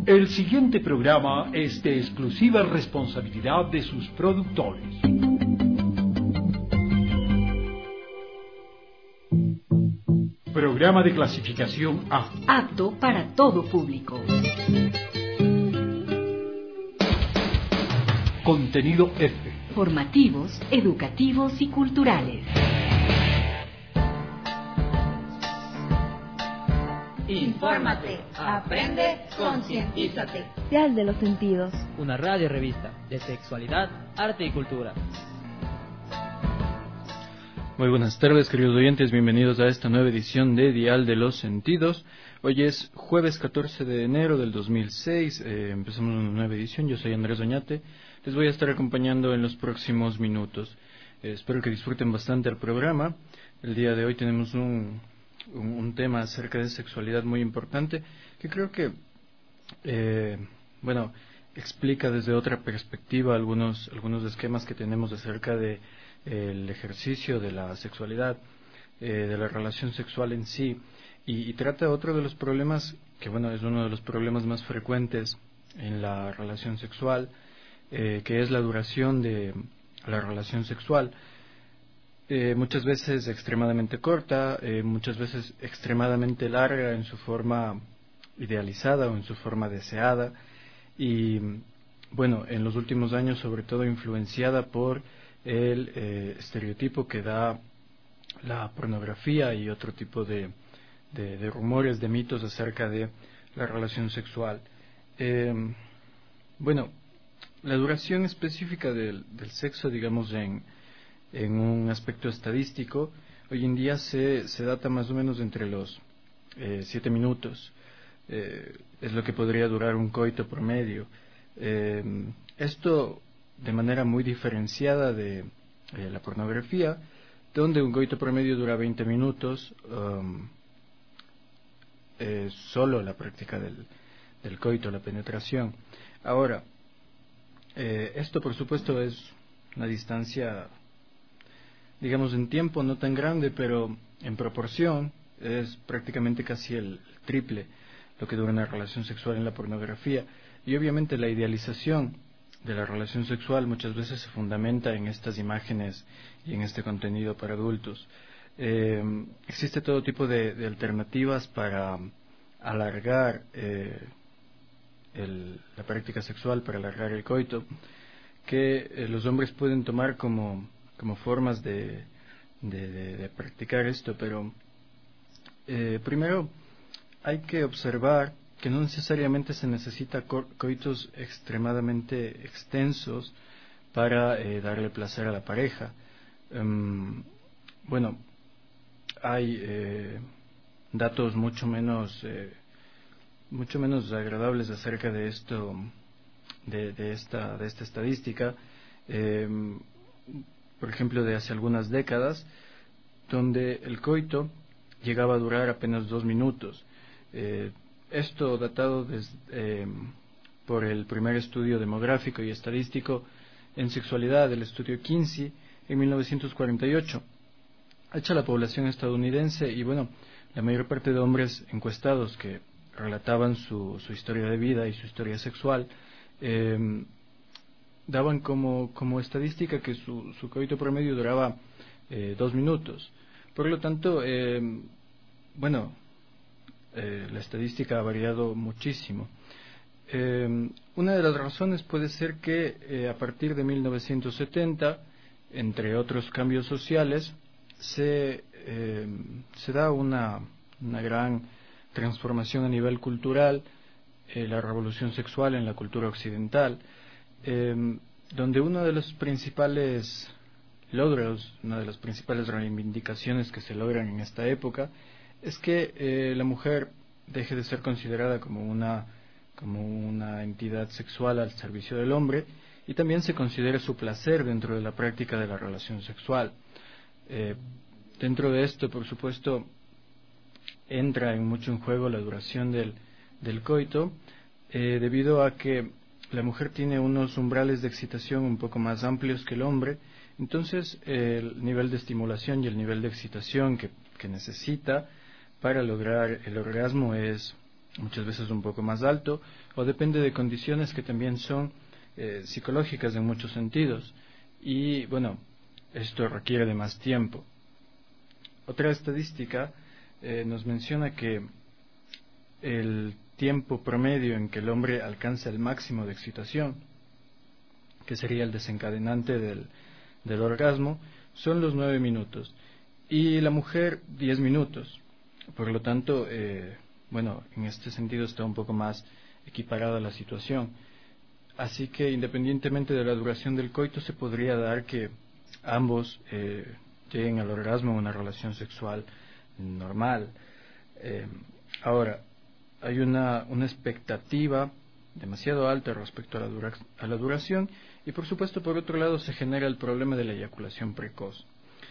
El siguiente programa es de exclusiva responsabilidad de sus productores. Programa de clasificación A. Apto para todo público. Contenido F. Formativos, educativos y culturales. Infórmate, aprende, concientízate. Dial de los Sentidos. Una radio revista de sexualidad, arte y cultura. Muy buenas tardes, queridos oyentes, bienvenidos a esta nueva edición de Dial de los Sentidos. Hoy es jueves 14 de enero del 2006, empezamos una nueva edición. Yo soy Andrés Oñate, les voy a estar acompañando en los próximos minutos. Espero que disfruten bastante el programa. El día de hoy tenemos un tema acerca de sexualidad muy importante que creo que explica desde otra perspectiva algunos esquemas que tenemos acerca de el ejercicio de la sexualidad, de la relación sexual en sí, y trata otro de los problemas que es uno de los problemas más frecuentes en la relación sexual, que es la duración de la relación sexual. Muchas veces extremadamente corta, muchas veces extremadamente larga en su forma idealizada o en su forma deseada, y en los últimos años sobre todo influenciada por el estereotipo que da la pornografía y otro tipo de rumores, de mitos acerca de la relación sexual. La duración específica del sexo, digamos, en un aspecto estadístico, hoy en día se data más o menos entre los 7 minutos. Es lo que podría durar un coito promedio. Esto de manera muy diferenciada de la pornografía, donde un coito promedio dura 20 minutos, solo la práctica del coito, la penetración. Ahora, esto por supuesto es una distancia, digamos, en tiempo no tan grande, pero en proporción es prácticamente casi el triple lo que dura una relación sexual en la pornografía. Y obviamente la idealización de la relación sexual muchas veces se fundamenta en estas imágenes y en este contenido para adultos. Existe todo tipo de alternativas para alargar la práctica sexual, para alargar el coito, que los hombres pueden tomar como formas de practicar esto, pero primero hay que observar que no necesariamente se necesita coitos extremadamente extensos para darle placer a la pareja. Hay datos mucho menos agradables acerca de esto, de esta estadística. Por ejemplo, de hace algunas décadas, donde el coito llegaba a durar apenas 2 minutos. Esto datado por el primer estudio demográfico y estadístico en sexualidad, el estudio Kinsey, en 1948. Hecha la población estadounidense y la mayor parte de hombres encuestados que relataban su historia de vida y su historia sexual, daban como estadística que su coito promedio duraba 2 minutos. Por lo tanto, la estadística ha variado muchísimo. Una de las razones puede ser que a partir de 1970, entre otros cambios sociales, se da una gran transformación a nivel cultural, la revolución sexual en la cultura occidental, donde uno de los principales logros, una de las principales reivindicaciones que se logran en esta época es que la mujer deje de ser considerada como una entidad sexual al servicio del hombre, y también se considere su placer dentro de la práctica de la relación sexual. Dentro de esto, por supuesto, entra mucho en juego la duración del coito, debido a que la mujer tiene unos umbrales de excitación un poco más amplios que el hombre. Entonces el nivel de estimulación y el nivel de excitación que necesita para lograr el orgasmo es muchas veces un poco más alto, o depende de condiciones que también son psicológicas en muchos sentidos, y bueno, esto requiere de más tiempo. Otra estadística nos menciona que el tiempo promedio en que el hombre alcanza el máximo de excitación, que sería el desencadenante del orgasmo, son los 9 minutos, y la mujer 10 minutos. Por lo tanto, bueno, en este sentido está un poco más equiparada la situación. Así que independientemente de la duración del coito, se podría dar que ambos lleguen al orgasmo en una relación sexual normal. Ahora, hay una expectativa demasiado alta respecto a la duración, y por supuesto, por otro lado, se genera el problema de la eyaculación precoz.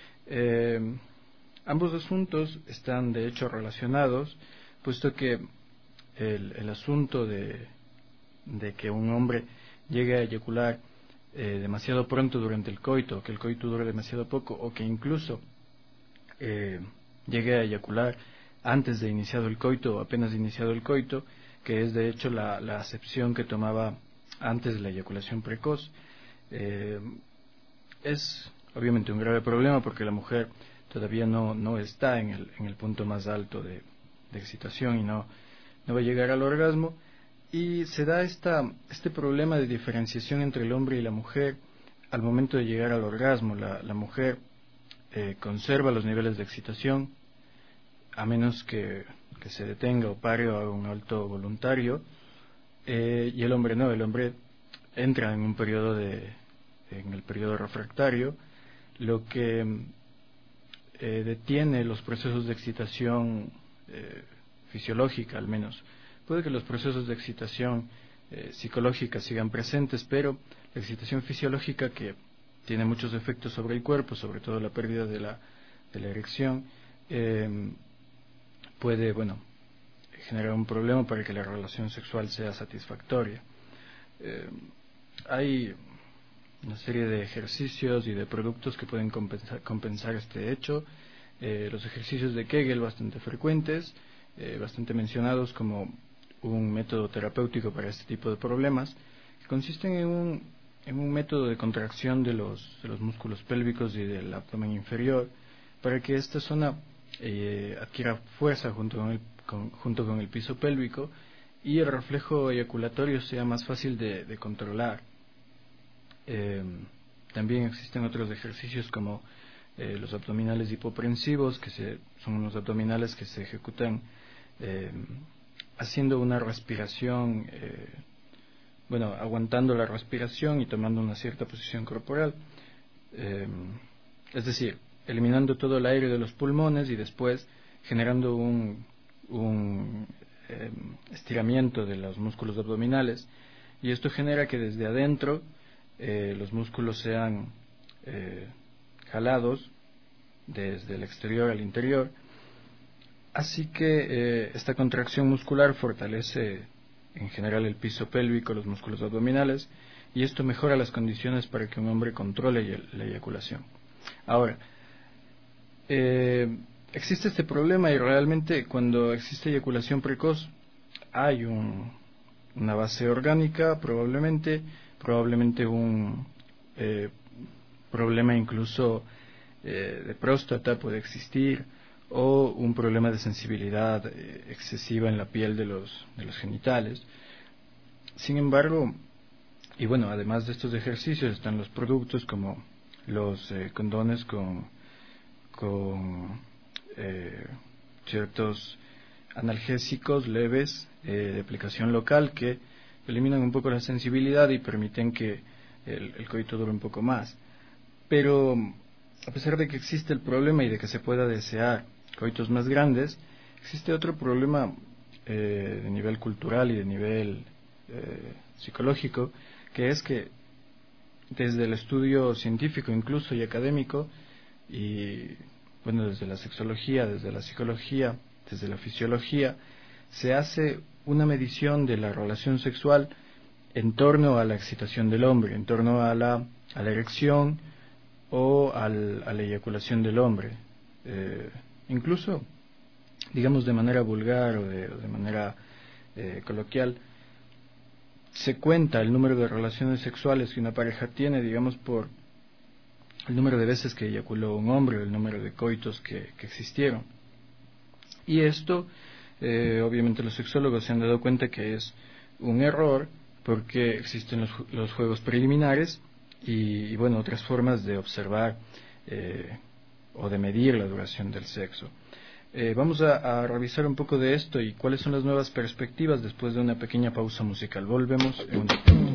Ambos asuntos están de hecho relacionados, puesto que el asunto de que un hombre llegue a eyacular demasiado pronto durante el coito, que el coito dure demasiado poco, o que incluso llegue a eyacular antes de iniciado el coito o apenas iniciado el coito, que es de hecho la acepción que tomaba antes de la eyaculación precoz, es obviamente un grave problema, porque la mujer todavía no está en el punto más alto de excitación y no va a llegar al orgasmo, y se da este problema de diferenciación entre el hombre y la mujer al momento de llegar al orgasmo. La mujer conserva los niveles de excitación a menos que se detenga o pare o haga un alto voluntario, y el hombre no. El hombre entra en un periodo en el periodo refractario, lo que detiene los procesos de excitación fisiológica, al menos. Puede que los procesos de excitación psicológica sigan presentes, pero la excitación fisiológica, que tiene muchos efectos sobre el cuerpo, sobre todo la pérdida de la erección, puede, bueno, generar un problema para que la relación sexual sea satisfactoria. Hay una serie de ejercicios y de productos que pueden compensar este hecho. Los ejercicios de Kegel, bastante frecuentes, bastante mencionados como un método terapéutico para este tipo de problemas, que consisten en un método de contracción de los músculos pélvicos y del abdomen inferior, para que esta zona adquiera fuerza junto con el piso pélvico, y el reflejo eyaculatorio sea más fácil de controlar. También existen otros ejercicios como los abdominales hipoprensivos, que son unos abdominales que se ejecutan haciendo una respiración, aguantando la respiración y tomando una cierta posición corporal, es decir, eliminando todo el aire de los pulmones y después generando un estiramiento de los músculos abdominales, y esto genera que desde adentro los músculos sean jalados desde el exterior al interior. Así que esta contracción muscular fortalece en general el piso pélvico, los músculos abdominales, y esto mejora las condiciones para que un hombre controle la eyaculación. Ahora, existe este problema, y realmente cuando existe eyaculación precoz hay una base orgánica, probablemente un problema incluso de próstata puede existir, o un problema de sensibilidad excesiva en la piel de los genitales. Sin embargo, y bueno, además de estos ejercicios están los productos como los condones con ciertos analgésicos leves de aplicación local, que eliminan un poco la sensibilidad y permiten que el coito dure un poco más. Pero a pesar de que existe el problema y de que se pueda desear coitos más grandes, existe otro problema de nivel cultural y de nivel psicológico, que es que desde el estudio científico incluso y académico, y bueno, desde la sexología, desde la psicología, desde la fisiología, se hace una medición de la relación sexual en torno a la excitación del hombre, en torno a la erección o a la eyaculación del hombre. Incluso, digamos, de manera vulgar o de manera coloquial, se cuenta el número de relaciones sexuales que una pareja tiene, digamos, por el número de veces que eyaculó un hombre o el número de coitos que existieron. Y esto, obviamente los sexólogos se han dado cuenta que es un error, porque existen los juegos preliminares y bueno, otras formas de observar o de medir la duración del sexo. Vamos a revisar un poco de esto y cuáles son las nuevas perspectivas después de una pequeña pausa musical. Volvemos en un...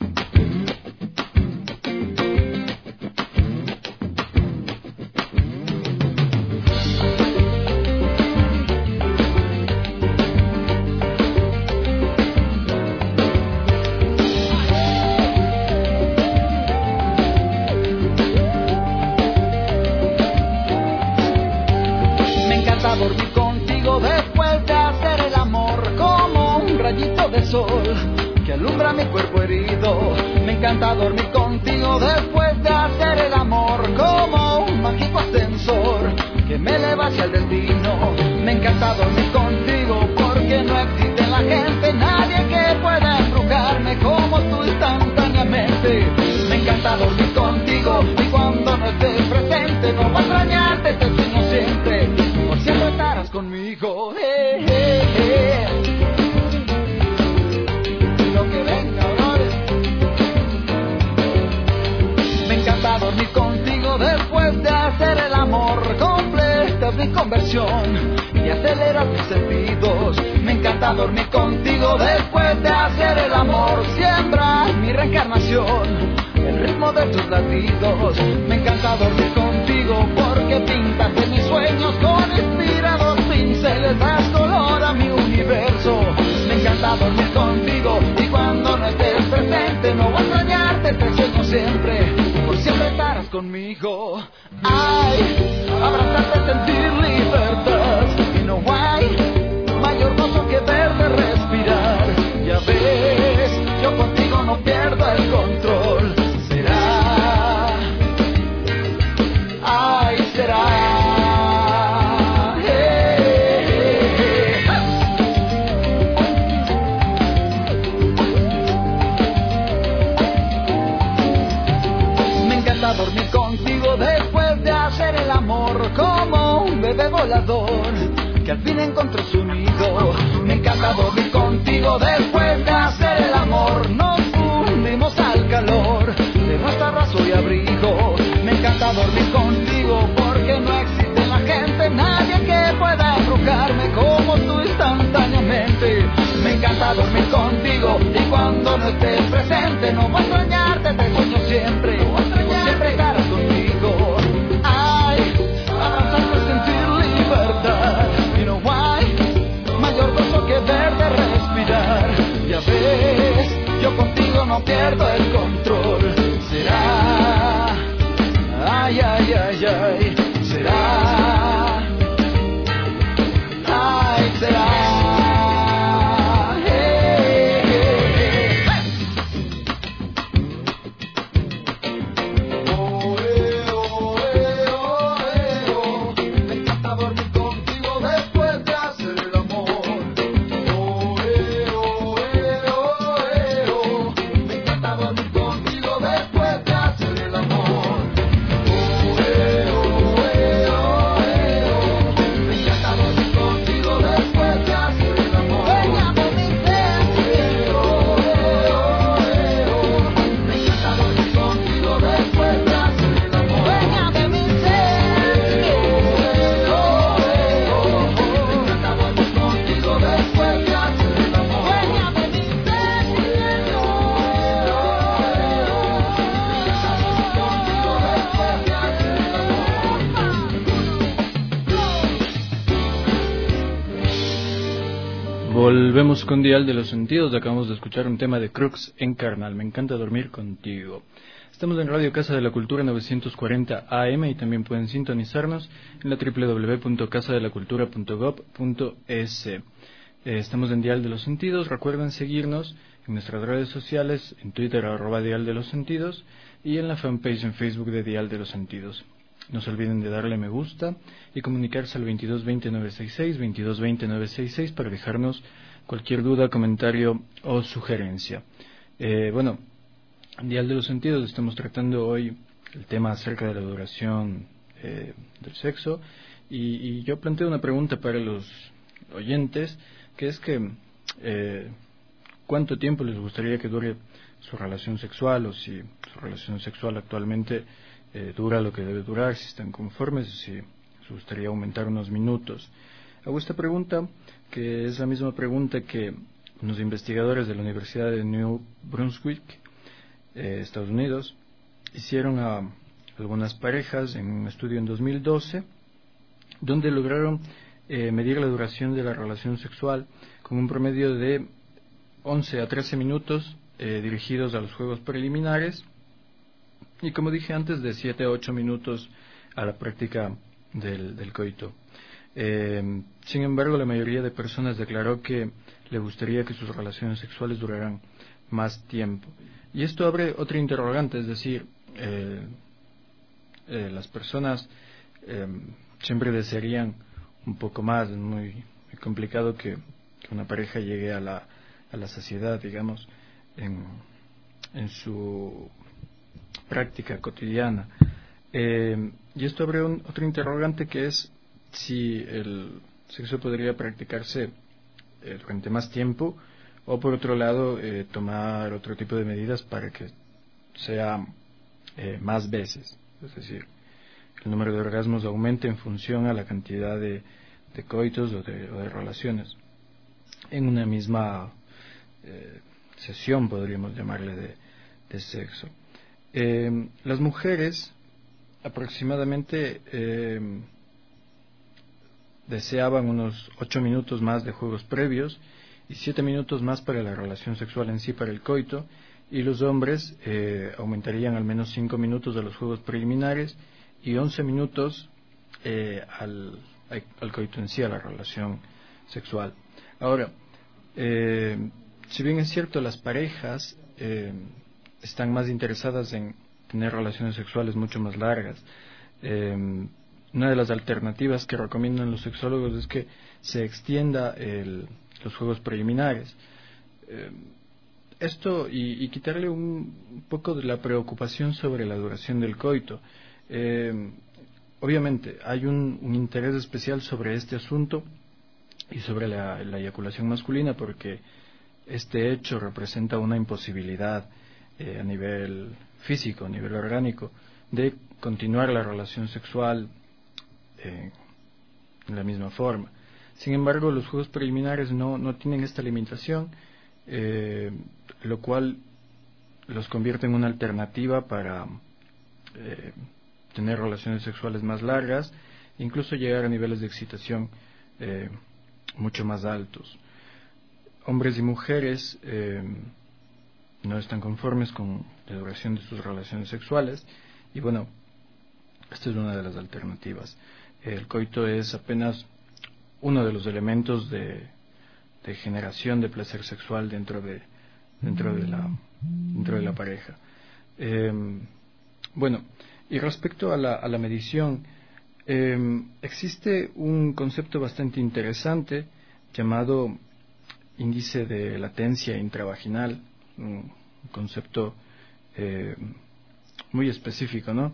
que alumbra mi cuerpo herido. Me encanta dormir contigo después de hacer el amor, como un mágico ascensor que me eleva hacia el destino. Me encanta dormir contigo porque no existe en la gente nadie que pueda embrujarme como tú instantáneamente. Me encanta dormir contigo y cuando no estés presente no va a extrañarte, te sueño siempre, por siempre estarás conmigo. Dormir contigo después de hacer el amor, completas mi conversión y aceleras mis sentidos. Me encanta dormir contigo después de hacer el amor, siembra mi reencarnación, el ritmo de tus latidos. Me encanta dormir contigo porque pintas en mis sueños con inspirados pinceles, das color a mi universo. Me encanta dormir contigo y cuando no estés presente no voy a extrañarte, te sueño siempre, siempre estarás conmigo. Ay, abrazarte, sentir libertad, y no hay mayor gozo que verte respirar. Ya ves, yo contigo no pierdo el control. Será, ay, será. Dormir contigo después de hacer el amor, como un bebé volador que al fin encontró su nido. Me encanta dormir contigo después de hacer el amor, nos unimos al calor de nuestro abrazo y abrigo. Me encanta dormir contigo porque no existe en la gente nadie que pueda embrujarme como tú instantáneamente. Me encanta dormir contigo y cuando no estés presente no voy a extrañarte, te sueño siempre, siempre estarás conmigo. Ay, abrazarte, sentir libertad, y no hay mayor gozo que verte respirar. Ya ves, yo contigo no pierdo el control. Será, ay, ay, ay, ay, será, ay, será. Volvemos con Dial de los Sentidos. Acabamos de escuchar un tema de Crux en Carnal. Me encanta dormir contigo. Estamos en Radio Casa de la Cultura 940 AM y también pueden sintonizarnos en la www.casadelacultura.gov.es. Estamos en Dial de los Sentidos. Recuerden seguirnos en nuestras redes sociales, en Twitter @Dial de los Sentidos y en la fanpage en Facebook de Dial de los Sentidos. No se olviden de darle me gusta y comunicarse al 2220-966, 2220-966 para dejarnos cualquier duda, comentario o sugerencia. Bueno, en Dial de los Sentidos estamos tratando hoy el tema acerca de la duración del sexo y yo planteo una pregunta para los oyentes, que es que ¿cuánto tiempo les gustaría que dure su relación sexual, o si su relación sexual actualmente dura lo que debe durar, si están conformes, si les gustaría aumentar unos minutos? Hago esta pregunta, que es la misma pregunta que unos investigadores de la Universidad de New Brunswick, Estados Unidos, hicieron a algunas parejas en un estudio en 2012, donde lograron medir la duración de la relación sexual con un promedio de 11 a 13 minutos dirigidos a los juegos preliminares y, como dije antes, de 7 a 8 minutos a la práctica del coito. Sin embargo, la mayoría de personas declaró que le gustaría que sus relaciones sexuales duraran más tiempo. Y esto abre otra interrogante, es decir, las personas siempre desearían un poco más. Es muy complicado que una pareja llegue a la saciedad, digamos, en su práctica cotidiana. Y esto abre otro interrogante, que es si el sexo podría practicarse durante más tiempo, o por otro lado tomar otro tipo de medidas para que sea más veces, es decir, el número de orgasmos aumente en función a la cantidad de coitos o de relaciones en una misma sesión, podríamos llamarle, de sexo. Las mujeres aproximadamente deseaban unos 8 minutos más de juegos previos y 7 minutos más para la relación sexual en sí, para el coito, y los hombres aumentarían al menos 5 minutos de los juegos preliminares y 11 minutos al coito en sí, a la relación sexual. Ahora, si bien es cierto, las parejas están más interesadas en tener relaciones sexuales mucho más largas, una de las alternativas que recomiendan los sexólogos es que se extienda los juegos preliminares. Esto y quitarle un poco de la preocupación sobre la duración del coito. Obviamente hay un interés especial sobre este asunto y sobre la eyaculación masculina, porque este hecho representa una imposibilidad a nivel físico, a nivel orgánico, de continuar la relación sexual en la misma forma. Sin embargo, los juegos preliminares no tienen esta limitación, lo cual los convierte en una alternativa para tener relaciones sexuales más largas, incluso llegar a niveles de excitación mucho más altos. Hombres y mujeres no están conformes con la duración de sus relaciones sexuales, y bueno, esta es una de las alternativas. El coito es apenas uno de los elementos de generación de placer sexual dentro de la pareja. Bueno, y respecto a la medición, existe un concepto bastante interesante llamado índice de latencia intravaginal, un concepto muy específico, ¿no?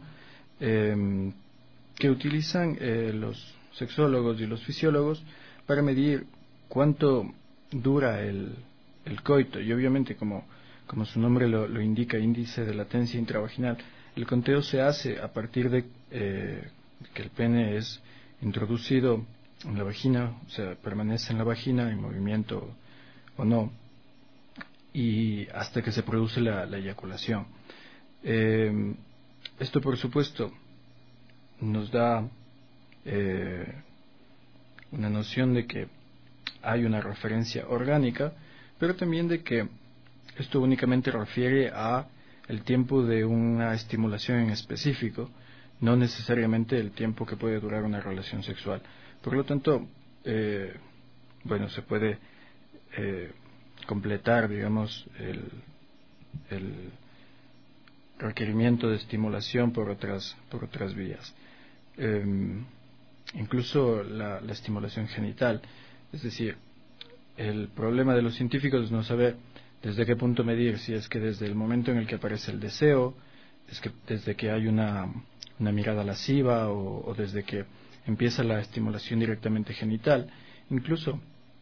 Que utilizan los sexólogos y los fisiólogos para medir cuánto dura el coito. Y obviamente, como su nombre lo indica, índice de latencia intravaginal, el conteo se hace a partir de que el pene es introducido en la vagina, o sea, permanece en la vagina en movimiento o no, y hasta que se produce la eyaculación. Esto, por supuesto, nos da una noción de que hay una referencia orgánica, pero también de que esto únicamente refiere a el tiempo de una estimulación en específico, no necesariamente el tiempo que puede durar una relación sexual. Por lo tanto, bueno, se puede completar, digamos, el requerimiento de estimulación por otras vías. Incluso la estimulación genital, es decir, el problema de los científicos es no saber desde qué punto medir, si es que desde el momento en el que aparece el deseo, es que desde que hay una mirada lasciva o desde que empieza la estimulación directamente genital. Incluso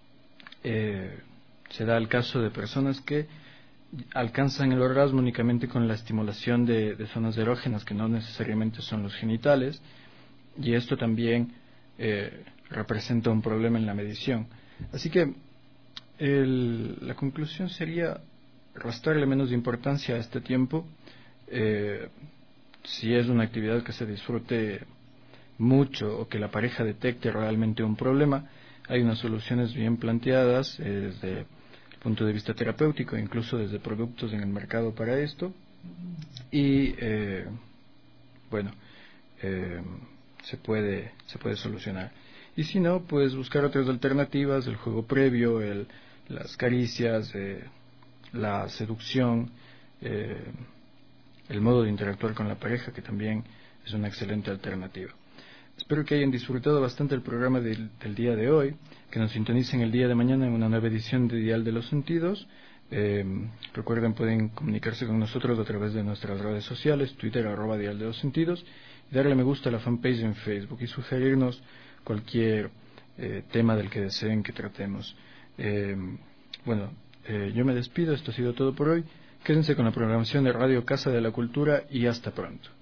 se da el caso de personas que alcanzan el orgasmo únicamente con la estimulación de zonas erógenas que no necesariamente son los genitales, y esto también representa un problema en la medición. Así que la conclusión sería restarle menos importancia a este tiempo. Si es una actividad que se disfrute mucho o que la pareja detecte realmente un problema, hay unas soluciones bien planteadas desde el punto de vista terapéutico, incluso desde productos en el mercado para esto, y se puede solucionar. Y si no, pues buscar otras alternativas, el juego previo, las caricias, la seducción, el modo de interactuar con la pareja, que también es una excelente alternativa. Espero que hayan disfrutado bastante el programa del día de hoy, que nos sintonicen el día de mañana en una nueva edición de Dial de los Sentidos. Recuerden, pueden comunicarse con nosotros a través de nuestras redes sociales, Twitter, @Dial de los Sentidos, y darle me gusta a la fanpage en Facebook y sugerirnos cualquier tema del que deseen que tratemos. Yo me despido, esto ha sido todo por hoy. Quédense con la programación de Radio Casa de la Cultura y hasta pronto.